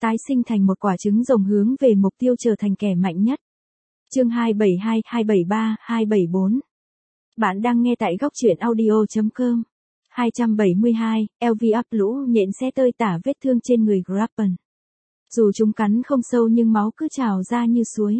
tái sinh thành một quả trứng rồng hướng về mục tiêu trở thành kẻ mạnh nhất. Chương 272, 273, 274. Bạn đang nghe tại góc truyện audio.com. 272, LV up lũ nhện sẽ tơi tả vết thương trên người Grappen. Dù chúng cắn không sâu nhưng máu cứ trào ra như suối.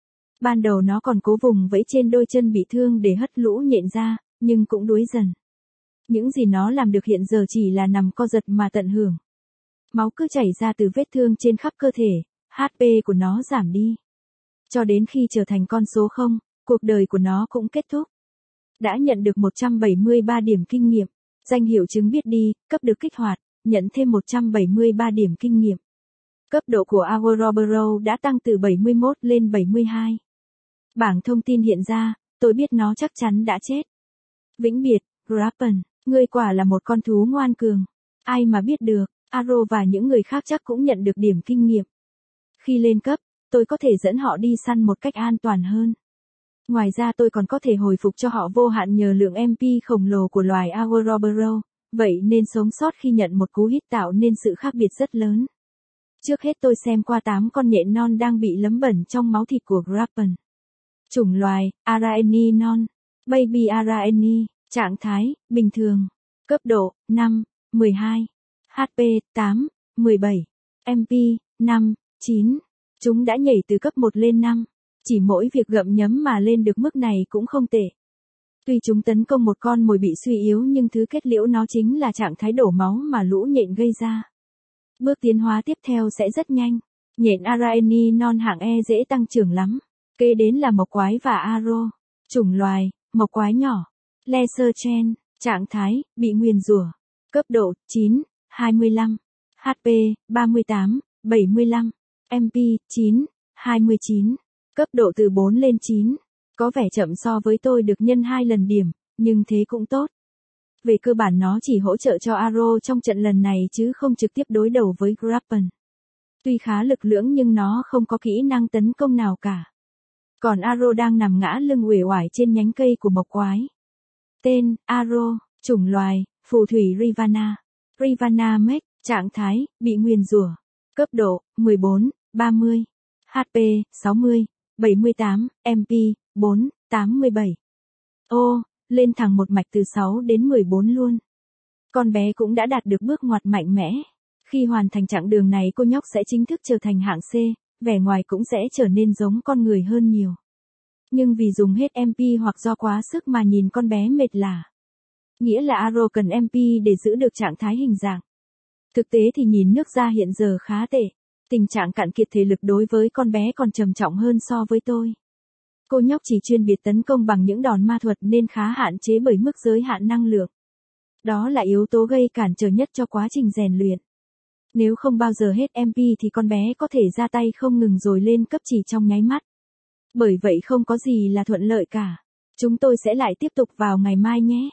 Ban đầu nó còn cố vùng vẫy trên đôi chân bị thương để hất lũ nhện ra, nhưng cũng đuối dần. Những gì nó làm được hiện giờ chỉ là nằm co giật mà tận hưởng. Máu cứ chảy ra từ vết thương trên khắp cơ thể, HP của nó giảm đi. Cho đến khi trở thành con số 0, cuộc đời của nó cũng kết thúc. Đã nhận được 173 điểm kinh nghiệm, danh hiệu chứng biết đi, cấp được kích hoạt, nhận thêm 173 điểm kinh nghiệm. Cấp độ của Auroboro đã tăng từ 71 lên 72. Bảng thông tin hiện ra, tôi biết nó chắc chắn đã chết. Vĩnh biệt, Grappen, ngươi quả là một con thú ngoan cường. Ai mà biết được, Aro và những người khác chắc cũng nhận được điểm kinh nghiệm. Khi lên cấp, tôi có thể dẫn họ đi săn một cách an toàn hơn. Ngoài ra tôi còn có thể hồi phục cho họ vô hạn nhờ lượng MP khổng lồ của loài Auroboro, vậy nên sống sót khi nhận một cú hit tạo nên sự khác biệt rất lớn. Trước hết tôi xem qua 8 con nhện non đang bị lấm bẩn trong máu thịt của Grappen. Chủng loài, Araeni non, Baby Araeni, trạng thái, bình thường, cấp độ, 5, 12, HP, 8, 17, MP, 5, 9. Chúng đã nhảy từ cấp 1 lên 5, chỉ mỗi việc gặm nhấm mà lên được mức này cũng không tệ. Tuy chúng tấn công một con mồi bị suy yếu nhưng thứ kết liễu nó chính là trạng thái đổ máu mà lũ nhện gây ra. Bước tiến hóa tiếp theo sẽ rất nhanh. Nhện Araeni non hạng E dễ tăng trưởng lắm. Kế đến là mộc quái và Aro. Chủng loài, mộc quái nhỏ. Laser Chen, trạng thái, bị nguyền rủa. Cấp độ, 9, 25. HP, 38, 75. MP, 9, 29. Cấp độ từ 4 lên 9. Có vẻ chậm so với tôi được nhân 2 lần điểm, nhưng thế cũng tốt. Về cơ bản nó chỉ hỗ trợ cho Aro trong trận lần này chứ không trực tiếp đối đầu với Grappen. Tuy khá lực lưỡng nhưng nó không có kỹ năng tấn công nào cả. Còn Aro đang nằm ngã lưng uể oải trên nhánh cây của mộc quái. Tên, Aro, chủng loài, phù thủy Rivana. Rivana Mech, trạng thái, bị nguyền rủa. Cấp độ, 14, 30. HP, 60, 78, MP, 4, 87. Ô, lên thẳng một mạch từ 6 đến 14 luôn. Con bé cũng đã đạt được bước ngoặt mạnh mẽ. Khi hoàn thành chặng đường này cô nhóc sẽ chính thức trở thành hạng C, vẻ ngoài cũng sẽ trở nên giống con người hơn nhiều. Nhưng vì dùng hết MP hoặc do quá sức mà nhìn con bé mệt lả. Nghĩa là Aro cần MP để giữ được trạng thái hình dạng. Thực tế thì nhìn nước da hiện giờ khá tệ. Tình trạng cạn kiệt thể lực đối với con bé còn trầm trọng hơn so với tôi. Cô nhóc chỉ chuyên biệt tấn công bằng những đòn ma thuật nên khá hạn chế bởi mức giới hạn năng lượng. Đó là yếu tố gây cản trở nhất cho quá trình rèn luyện. Nếu không bao giờ hết MP thì con bé có thể ra tay không ngừng rồi lên cấp chỉ trong nháy mắt. Bởi vậy không có gì là thuận lợi cả. Chúng tôi sẽ lại tiếp tục vào ngày mai nhé.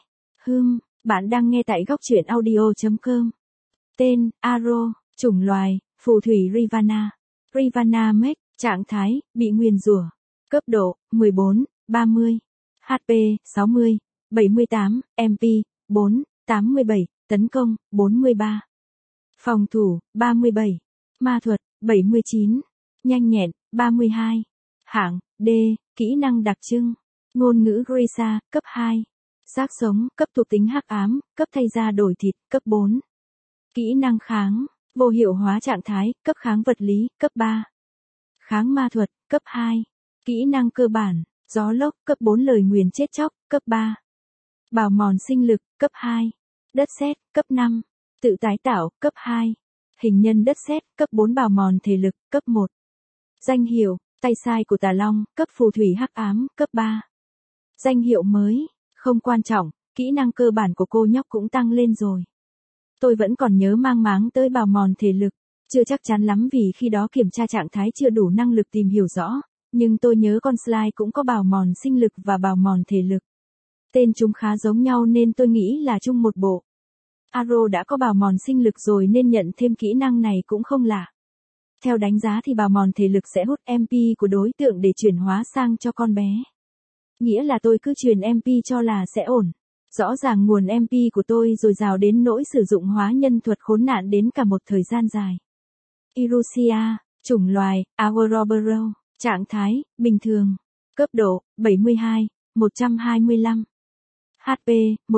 Bạn đang nghe tại góc truyện audio.com. Tên, Aro, chủng loài, phù thủy Rivana. Rivana Mech, trạng thái, bị nguyền rủa. Cấp độ, 14, 30. HP, 60, 78, MP, 4, 87, tấn công, 43. Phòng thủ, 37. Ma thuật, 79. Nhanh nhẹn, 32. Hạng, D, kỹ năng đặc trưng. Ngôn ngữ Grisa, cấp 2. Xác sống, cấp thuộc tính hắc ám, cấp thay da đổi thịt, cấp 4. Kỹ năng kháng, vô hiệu hóa trạng thái, cấp kháng vật lý, cấp 3. Kháng ma thuật, cấp 2. Kỹ năng cơ bản, gió lốc, cấp 4 lời nguyền chết chóc, cấp 3. Bào mòn sinh lực, cấp 2. Đất sét, cấp 5. Tự tái tạo, cấp 2. Hình nhân đất sét, cấp 4 bào mòn thể lực, cấp 1. Danh hiệu, tay sai của Tà Long, cấp phù thủy hắc ám, cấp 3. Danh hiệu mới, không quan trọng, kỹ năng cơ bản của cô nhóc cũng tăng lên rồi. Tôi vẫn còn nhớ mang máng tới bào mòn thể lực, chưa chắc chắn lắm vì khi đó kiểm tra trạng thái chưa đủ năng lực tìm hiểu rõ, nhưng tôi nhớ con Sly cũng có bào mòn sinh lực và bào mòn thể lực. Tên chúng khá giống nhau nên tôi nghĩ là chung một bộ. Aro đã có bào mòn sinh lực rồi nên nhận thêm kỹ năng này cũng không lạ. Theo đánh giá thì bào mòn thể lực sẽ hút MP của đối tượng để chuyển hóa sang cho con bé. Nghĩa là tôi cứ truyền MP cho là sẽ ổn. Rõ ràng nguồn MP của tôi dồi dào đến nỗi sử dụng hóa nhân thuật khốn nạn đến cả một thời gian dài. Erusia, chủng loài, Auroboro, trạng thái, bình thường, cấp độ, 72, 125, HP,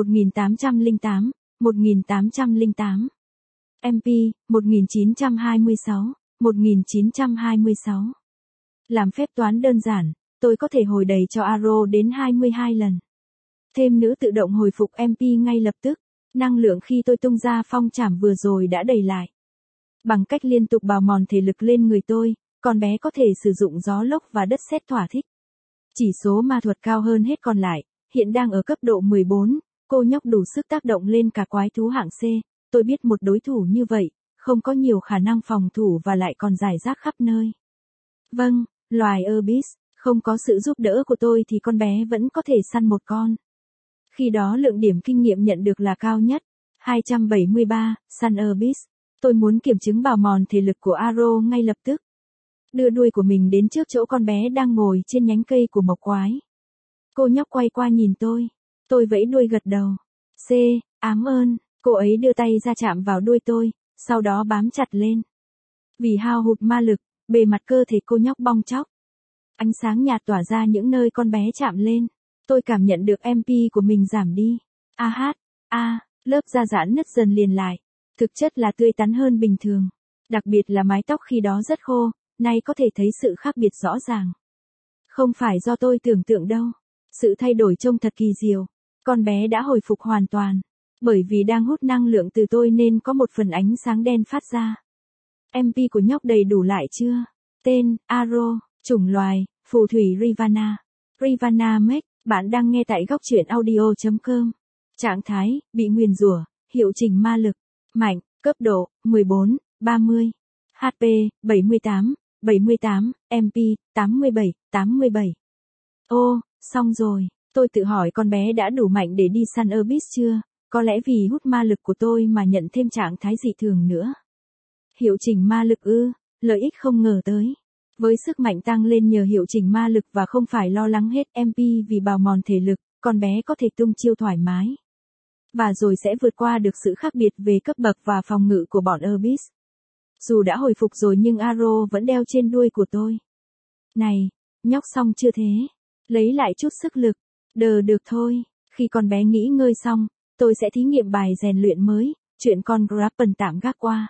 1808, 1808, MP, 1926, 1926. Làm phép toán đơn giản, tôi có thể hồi đầy cho Aro đến 22 lần. Thêm nữa tự động hồi phục MP ngay lập tức, năng lượng khi tôi tung ra phong trảm vừa rồi đã đầy lại. Bằng cách liên tục bào mòn thể lực lên người tôi, con bé có thể sử dụng gió lốc và đất sét thỏa thích. Chỉ số ma thuật cao hơn hết còn lại, hiện đang ở cấp độ 14, cô nhóc đủ sức tác động lên cả quái thú hạng C. Tôi biết một đối thủ như vậy, không có nhiều khả năng phòng thủ và lại còn rải rác khắp nơi. Vâng, loài Abyss, không có sự giúp đỡ của tôi thì con bé vẫn có thể săn một con. Khi đó lượng điểm kinh nghiệm nhận được là cao nhất, 273, săn Abyss. Tôi muốn kiểm chứng bào mòn thể lực của Aro ngay lập tức. Đưa đuôi của mình đến trước chỗ con bé đang ngồi trên nhánh cây của mộc quái. Cô nhóc quay qua nhìn tôi vẫy đuôi gật đầu. C, ám ơn, cô ấy đưa tay ra chạm vào đuôi tôi, sau đó bám chặt lên. Vì hao hụt ma lực, bề mặt cơ thể cô nhóc bong tróc. Ánh sáng nhạt tỏa ra những nơi con bé chạm lên. Tôi cảm nhận được MP của mình giảm đi. Lớp da giãn nứt dần liền lại. Thực chất là tươi tắn hơn bình thường. Đặc biệt là mái tóc khi đó rất khô, nay có thể thấy sự khác biệt rõ ràng. Không phải do tôi tưởng tượng đâu. Sự thay đổi trông thật kỳ diệu. Con bé đã hồi phục hoàn toàn. Bởi vì đang hút năng lượng từ tôi nên có một phần ánh sáng đen phát ra. MP của nhóc đầy đủ lại chưa? Tên, Aro, chủng loài, phù thủy Rivana. Rivana Mech, bạn đang nghe tại góc truyện audio.com. Trạng thái, bị nguyền rủa, hiệu chỉnh ma lực, mạnh, cấp độ, 14, 30. HP, 78, 78, MP, 87, 87. Ô, xong rồi, tôi tự hỏi con bé đã đủ mạnh để đi săn Abyss chưa? Có lẽ vì hút ma lực của tôi mà nhận thêm trạng thái dị thường nữa. Hiệu chỉnh ma lực ư, lợi ích không ngờ tới. Với sức mạnh tăng lên nhờ hiệu chỉnh ma lực và không phải lo lắng hết MP vì bào mòn thể lực, con bé có thể tung chiêu thoải mái. Và rồi sẽ vượt qua được sự khác biệt về cấp bậc và phòng ngự của bọn Abyss. Dù đã hồi phục rồi nhưng Aro vẫn đeo trên đuôi của tôi. Này, nhóc xong chưa thế? Lấy lại chút sức lực. Được thôi, khi con bé nghỉ ngơi xong, tôi sẽ thí nghiệm bài rèn luyện mới, chuyện con Grappen tạm gác qua.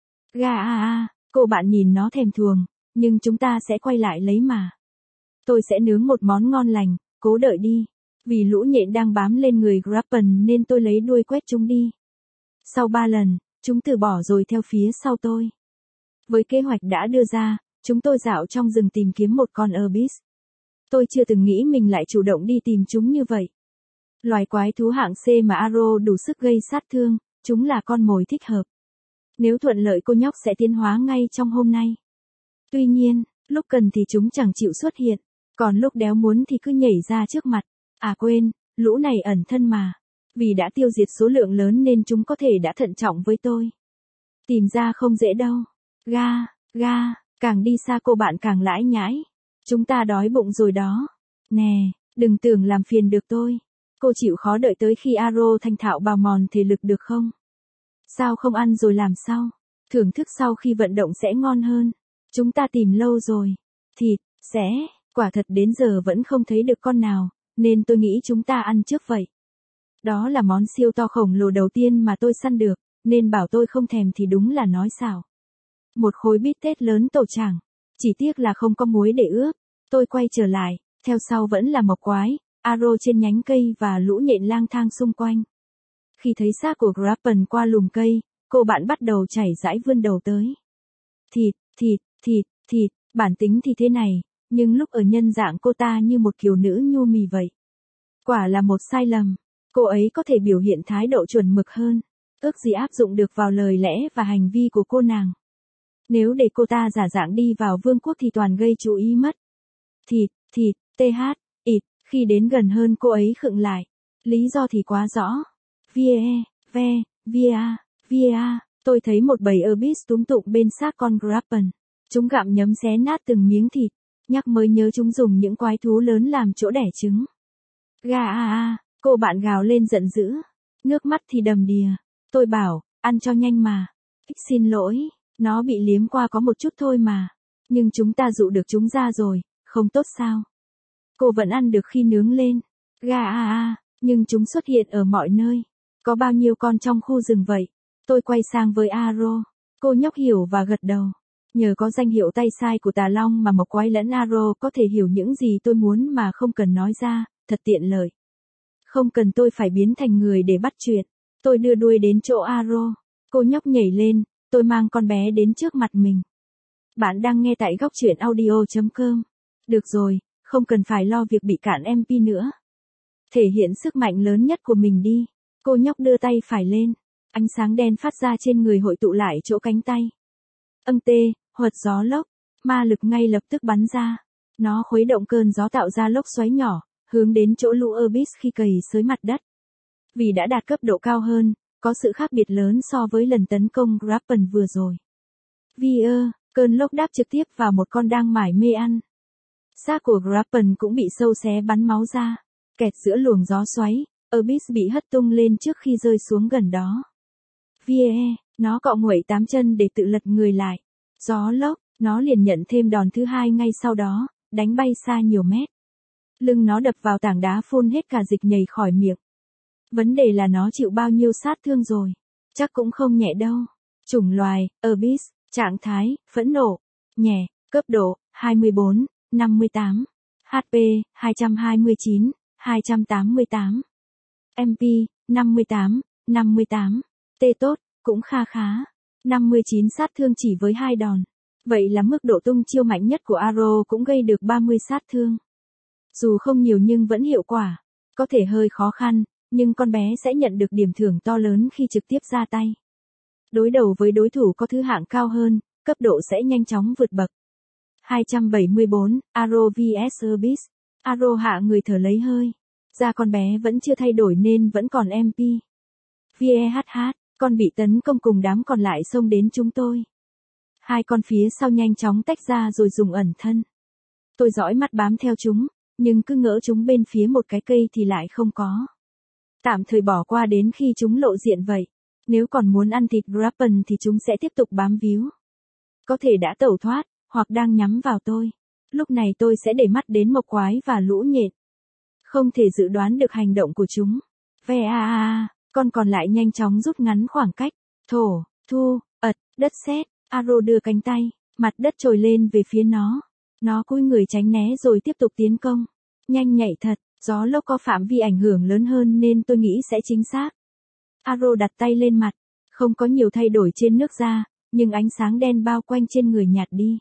Cô bạn nhìn nó thèm thuồng, nhưng chúng ta sẽ quay lại lấy mà. Tôi sẽ nướng một món ngon lành, cố đợi đi. Vì lũ nhện đang bám lên người Grappen nên tôi lấy đuôi quét chúng đi. Sau 3 lần, chúng từ bỏ rồi theo phía sau tôi. Với kế hoạch đã đưa ra, chúng tôi dạo trong rừng tìm kiếm một con Abyss. Tôi chưa từng nghĩ mình lại chủ động đi tìm chúng như vậy. Loài quái thú hạng C mà Aro đủ sức gây sát thương, chúng là con mồi thích hợp. Nếu thuận lợi cô nhóc sẽ tiến hóa ngay trong hôm nay. Tuy nhiên, lúc cần thì chúng chẳng chịu xuất hiện, còn lúc đéo muốn thì cứ nhảy ra trước mặt. Quên, lũ này ẩn thân mà. Vì đã tiêu diệt số lượng lớn nên chúng có thể đã thận trọng với tôi. Tìm ra không dễ đâu. Càng đi xa cô bạn càng lãi nhãi. Chúng ta đói bụng rồi đó. Nè, đừng tưởng làm phiền được tôi. Cô chịu khó đợi tới khi Aro thành thạo bào mòn thể lực được không? Sao không ăn rồi làm sau? Thưởng thức sau khi vận động sẽ ngon hơn. Chúng ta tìm lâu rồi. Thịt, quả thật đến giờ vẫn không thấy được con nào, nên tôi nghĩ chúng ta ăn trước vậy. Đó là món siêu to khổng lồ đầu tiên mà tôi săn được, nên bảo tôi không thèm thì đúng là nói xạo. Một khối bít tết lớn tổ chảng. Chỉ tiếc là không có muối để ướp. Tôi quay trở lại, theo sau vẫn là mộc quái, Aro trên nhánh cây và lũ nhện lang thang xung quanh. Khi thấy xác của Grappen qua lùm cây, cô bạn bắt đầu chảy rãi vươn đầu tới. Thịt, bản tính thì thế này, nhưng lúc ở nhân dạng cô ta như một kiều nữ nhu mì vậy. Quả là một sai lầm, cô ấy có thể biểu hiện thái độ chuẩn mực hơn, ước gì áp dụng được vào lời lẽ và hành vi của cô nàng. Nếu để cô ta giả dạng đi vào vương quốc thì toàn gây chú ý mất. Khi đến gần hơn cô ấy khựng lại. Lý do thì quá rõ. Tôi thấy một bầy Abyss túm tụm bên xác con Grappen. Chúng gặm nhấm xé nát từng miếng thịt. Nhắc mới nhớ chúng dùng những quái thú lớn làm chỗ đẻ trứng. Cô bạn gào lên giận dữ. Nước mắt thì đầm đìa. Tôi bảo, ăn cho nhanh mà. Xin lỗi, Nó bị liếm qua có một chút thôi mà. Nhưng chúng ta dụ được chúng ra rồi, không tốt sao? Cô vẫn ăn được khi nướng lên. Gà nhưng chúng xuất hiện ở mọi nơi. Có bao nhiêu con trong khu rừng vậy? Tôi quay sang với Aro. Cô nhóc hiểu và gật đầu. Nhờ có danh hiệu tay sai của Tà Long mà Mộc Quái lẫn Aro có thể hiểu những gì tôi muốn mà không cần nói ra, thật tiện lợi. Không cần tôi phải biến thành người để bắt chuyện. Tôi đưa đuôi đến chỗ Aro. Cô nhóc nhảy lên, tôi mang con bé đến trước mặt mình. Bạn đang nghe tại góc truyện audio.com. Được rồi, không cần phải lo việc bị cạn MP nữa. Thể hiện sức mạnh lớn nhất của mình đi. Cô nhóc đưa tay phải lên. Ánh sáng đen phát ra trên người hội tụ lại chỗ cánh tay. Huật gió lốc. Ma lực ngay lập tức bắn ra. Nó khuấy động cơn gió tạo ra lốc xoáy nhỏ, hướng đến chỗ lũ Abyss khi cày xới mặt đất. Vì đã đạt cấp độ cao hơn, có sự khác biệt lớn so với lần tấn công Grappen vừa rồi. Cơn lốc đáp trực tiếp vào một con đang mải mê ăn. Xác của Grappen cũng bị sâu xé bắn máu ra. Kẹt giữa luồng gió xoáy, Abyss bị hất tung lên trước khi rơi xuống gần đó. Nó cọ nguậy 8 chân để tự lật người lại. Gió lốc, nó liền nhận thêm đòn thứ hai ngay sau đó, đánh bay xa nhiều mét. Lưng nó đập vào tảng đá phun hết cả dịch nhầy khỏi miệng. Vấn đề là nó chịu bao nhiêu sát thương rồi. Chắc cũng không nhẹ đâu. Chủng loài, Abyss, trạng thái, phẫn nộ, nhẹ, cấp độ, 24, 58. HP, 229, 288. MP, 58, 58. T tốt, cũng kha khá. 59 sát thương chỉ với 2 đòn. Vậy là mức độ tung chiêu mạnh nhất của Aro cũng gây được 30 sát thương. Dù không nhiều nhưng vẫn hiệu quả. Có thể hơi khó khăn, nhưng con bé sẽ nhận được điểm thưởng to lớn khi trực tiếp ra tay. Đối đầu với đối thủ có thứ hạng cao hơn, cấp độ sẽ nhanh chóng vượt bậc. 274, Aro vs Abyss. Aro hạ người thở lấy hơi. Da con bé vẫn chưa thay đổi nên vẫn còn MP. Con bị tấn công cùng đám còn lại xông đến chúng tôi. Hai con phía sau nhanh chóng tách ra rồi dùng ẩn thân. Tôi dõi mắt bám theo chúng, nhưng cứ ngỡ chúng bên phía một cái cây thì lại không có. Tạm thời bỏ qua đến khi chúng lộ diện vậy. Nếu còn muốn ăn thịt Grappen thì chúng sẽ tiếp tục bám víu. Có thể đã tẩu thoát, hoặc đang nhắm vào tôi. Lúc này tôi sẽ để mắt đến Mộc Quái và lũ nhện. Không thể dự đoán được hành động của chúng. Con còn lại nhanh chóng rút ngắn khoảng cách. Thổ, thu, đất sét. Aro đưa cánh tay, mặt đất trồi lên về phía nó. Nó cúi người tránh né rồi tiếp tục tiến công. Nhanh nhạy thật, gió lốc có phạm vi ảnh hưởng lớn hơn nên tôi nghĩ sẽ chính xác. Aro đặt tay lên mặt, không có nhiều thay đổi trên nước da, nhưng ánh sáng đen bao quanh trên người nhạt đi.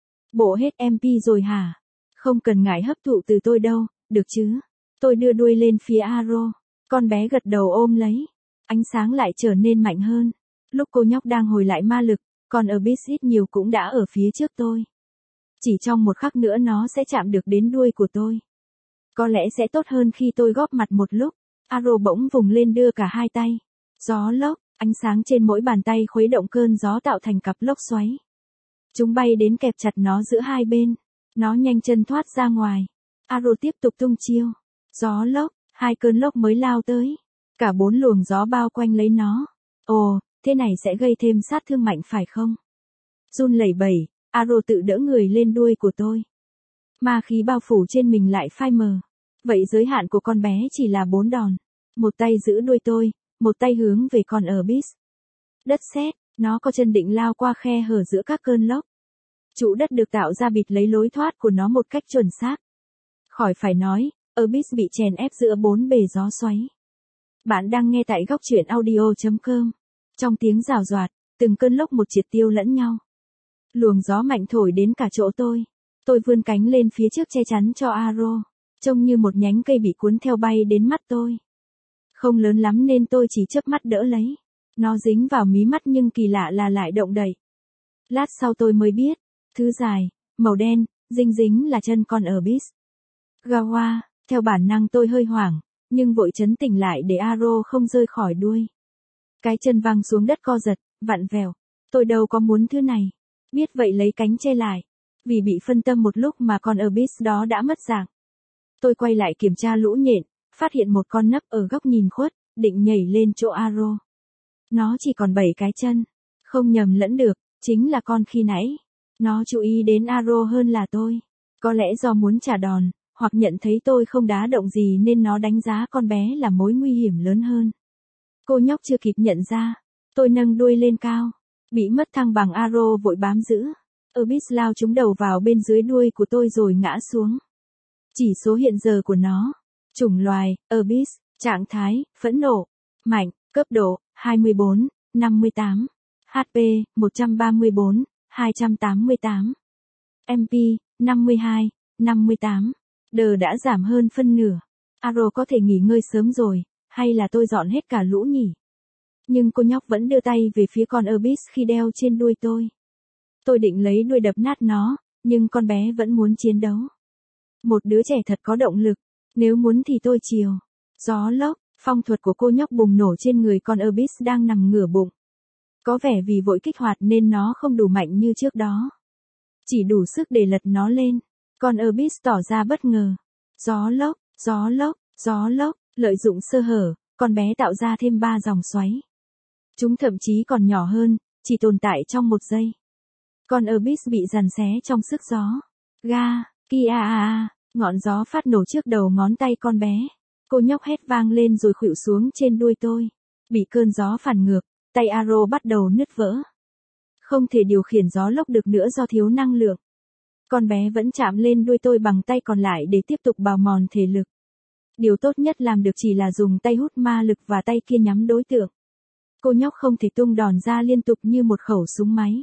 Bộ hết MP rồi hả? Không cần ngại hấp thụ từ tôi đâu, được chứ? Tôi đưa đuôi lên phía Aro. Con bé gật đầu ôm lấy. Ánh sáng lại trở nên mạnh hơn. Lúc cô nhóc đang hồi lại ma lực, còn Abyss ít nhiều cũng đã ở phía trước tôi. Chỉ trong một khắc nữa nó sẽ chạm được đến đuôi của tôi. Có lẽ sẽ tốt hơn khi tôi góp mặt một lúc. Aro bỗng vùng lên đưa cả hai tay. Gió lốc, ánh sáng trên mỗi bàn tay khuấy động cơn gió tạo thành cặp lốc xoáy. Chúng bay đến kẹp chặt nó giữa hai bên. Nó nhanh chân thoát ra ngoài. Aro tiếp tục tung chiêu. Gió lốc, hai cơn lốc mới lao tới. Cả 4 luồng gió bao quanh lấy nó. Ồ, thế này sẽ gây thêm sát thương mạnh phải không? Run lẩy bẩy, Aro tự đỡ người lên đuôi của tôi. Ma khí bao phủ trên mình lại phai mờ. Vậy giới hạn của con bé chỉ là 4 đòn. Một tay giữ đuôi tôi, một tay hướng về con Abyss. Đất sét, nó có chân định lao qua khe hở giữa các cơn lốc. Trụ đất được tạo ra bịt lấy lối thoát của nó một cách chuẩn xác. Khỏi phải nói, Abyss bị chèn ép giữa 4 bề gió xoáy. Bạn đang nghe tại góc truyện audio.com. Trong tiếng rào rạt, từng cơn lốc một triệt tiêu lẫn nhau. Luồng gió mạnh thổi đến cả chỗ tôi. Tôi vươn cánh lên phía trước che chắn cho Aro. Trông như một nhánh cây bị cuốn theo bay đến mắt tôi. Không lớn lắm nên tôi chỉ chớp mắt đỡ lấy. Nó dính vào mí mắt nhưng kỳ lạ là lại động đậy. Lát sau tôi mới biết, thứ dài, màu đen, dính là chân con Abyss. Gawa, theo bản năng tôi hơi hoảng, nhưng vội trấn tỉnh lại để Aro không rơi khỏi đuôi. Cái chân văng xuống đất co giật, vặn vẹo. Tôi đâu có muốn thứ này. Biết vậy lấy cánh che lại. Vì bị phân tâm một lúc mà con Abyss đó đã mất dạng. Tôi quay lại kiểm tra lũ nhện, phát hiện một con nấp ở góc nhìn khuất, định nhảy lên chỗ Aro. Nó chỉ còn 7 cái chân. Không nhầm lẫn được, Chính là con khi nãy. Nó chú ý đến Aro hơn là tôi. Có lẽ do muốn trả đòn, hoặc nhận thấy tôi không đá động gì nên nó đánh giá con bé là mối nguy hiểm lớn hơn. Cô nhóc chưa kịp nhận ra. Tôi nâng đuôi lên cao. Bị mất thăng bằng Aro vội bám giữ. Abyss lao trúng đầu vào bên dưới đuôi của tôi rồi ngã xuống. Chỉ số hiện giờ của nó. Chủng loài, Abyss, trạng thái, phẫn nộ, mạnh, cấp độ, 24, 58. HP, 134, 288. MP, 52, 58. Đờ đã giảm hơn phân nửa. Aro có thể nghỉ ngơi sớm rồi, hay là tôi dọn hết cả lũ nhỉ? Nhưng cô nhóc vẫn đưa tay về phía con Abyss khi đeo trên đuôi tôi. Tôi định lấy đuôi đập nát nó, nhưng con bé vẫn muốn chiến đấu. Một đứa trẻ thật có động lực, nếu muốn thì tôi chiều. Gió lốc, phong thuật của cô nhóc bùng nổ trên người con Abyss đang nằm ngửa bụng. Có vẻ vì vội kích hoạt nên nó không đủ mạnh như trước đó. Chỉ đủ sức để lật nó lên. Con Abyss tỏ ra bất ngờ. Gió lốc, gió lốc, gió lốc, lợi dụng sơ hở, con bé tạo ra thêm 3 dòng xoáy. Chúng thậm chí còn nhỏ hơn, chỉ tồn tại trong 1 giây. Con Abyss bị giằng xé trong sức gió. Ga, kia ngọn gió phát nổ trước đầu ngón tay con bé. Cô nhóc hét vang lên rồi khuỵu xuống trên đuôi tôi. Bị cơn gió phản ngược, tay Aro bắt đầu nứt vỡ. Không thể điều khiển gió lốc được nữa do thiếu năng lượng. Con bé vẫn chạm lên đuôi tôi bằng tay còn lại để tiếp tục bào mòn thể lực. Điều tốt nhất làm được chỉ là dùng tay hút ma lực và tay kia nhắm đối tượng. Cô nhóc không thể tung đòn ra liên tục như một khẩu súng máy.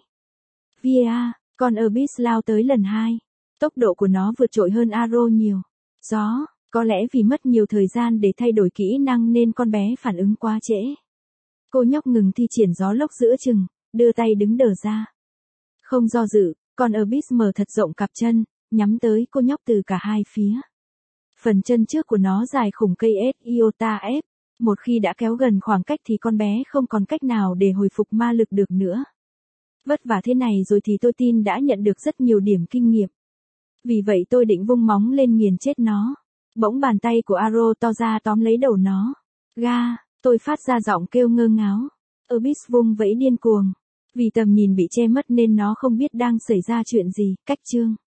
Con Abyss lao tới lần 2. Tốc độ của nó vượt trội hơn Aro nhiều. Gió, có lẽ vì mất nhiều thời gian để thay đổi kỹ năng nên con bé phản ứng quá trễ. Cô nhóc ngừng thi triển gió lốc giữa chừng, đưa tay đứng đờ ra. Không do dự, con Abyss mở thật rộng cặp chân, nhắm tới cô nhóc từ cả hai phía. Phần chân trước của nó dài khủng cây Iota F. Một khi đã kéo gần khoảng cách thì con bé không còn cách nào để hồi phục ma lực được nữa. Vất vả thế này rồi thì tôi tin đã nhận được rất nhiều điểm kinh nghiệm. Vì vậy tôi định vung móng lên nghiền chết nó. Bỗng bàn tay của Aro to ra tóm lấy đầu nó. Tôi phát ra giọng kêu ngơ ngáo. Abyss vung vẫy điên cuồng. Vì tầm nhìn bị che mất nên nó không biết đang xảy ra chuyện gì. Cách chương.